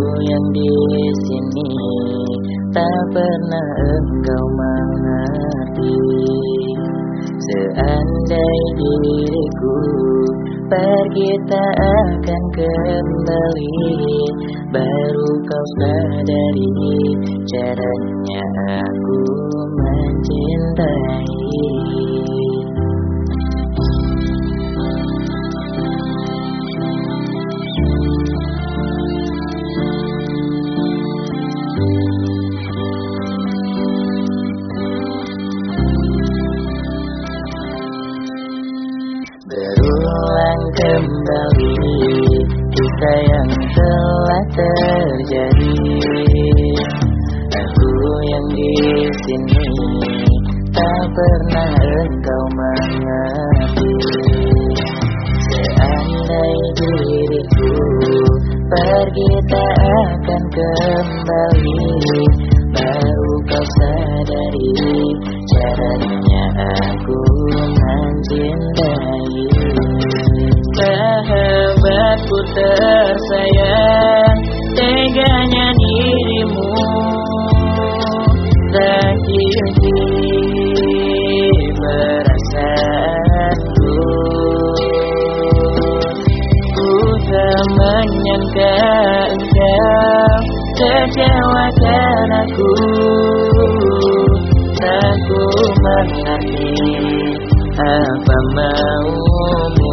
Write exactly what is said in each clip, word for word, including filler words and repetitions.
yang di sini tak pernah engkau mengerti. Seandai diriku pergi tak akan kembali, baru kau sadari caranya aku mencintai. Berulang kembali kisah yang telah terjadi. Aku yang di sini tak pernah engkau mengerti. Seandai diriku pergi tak akan kembali, baru kau sadari caranya aku mencintai. Sahabatku tersayang, teganya dirimu sakiti perasaanku. Ku tak menyangka engkau kecewakan aku. Tak ku mengerti apa maumu.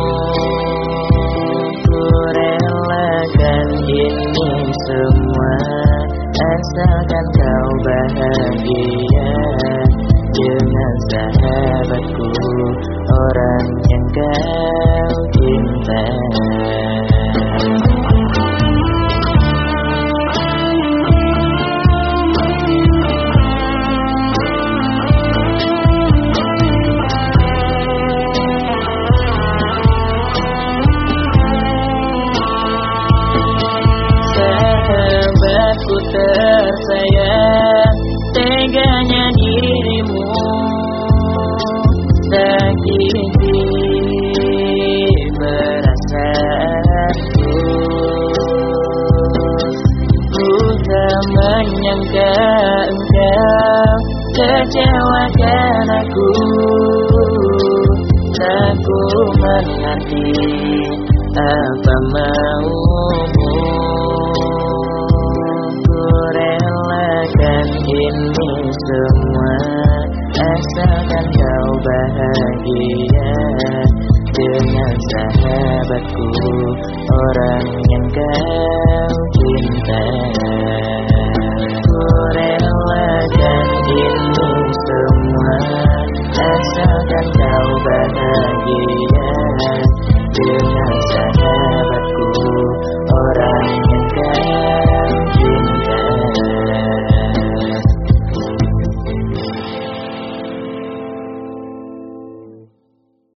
Ku relakan ini semua asalkan kau bahagia dengan sahabatku, orang yang kau cinta. Sahabatku tersayang, teganya dirimu sakiti perasaanku. Ku tak menyangka engkau kecewakan aku. Tak ku mengerti apa maumu. Ini semua asalkan kau bahagia dengan sahabatku, orang yang kau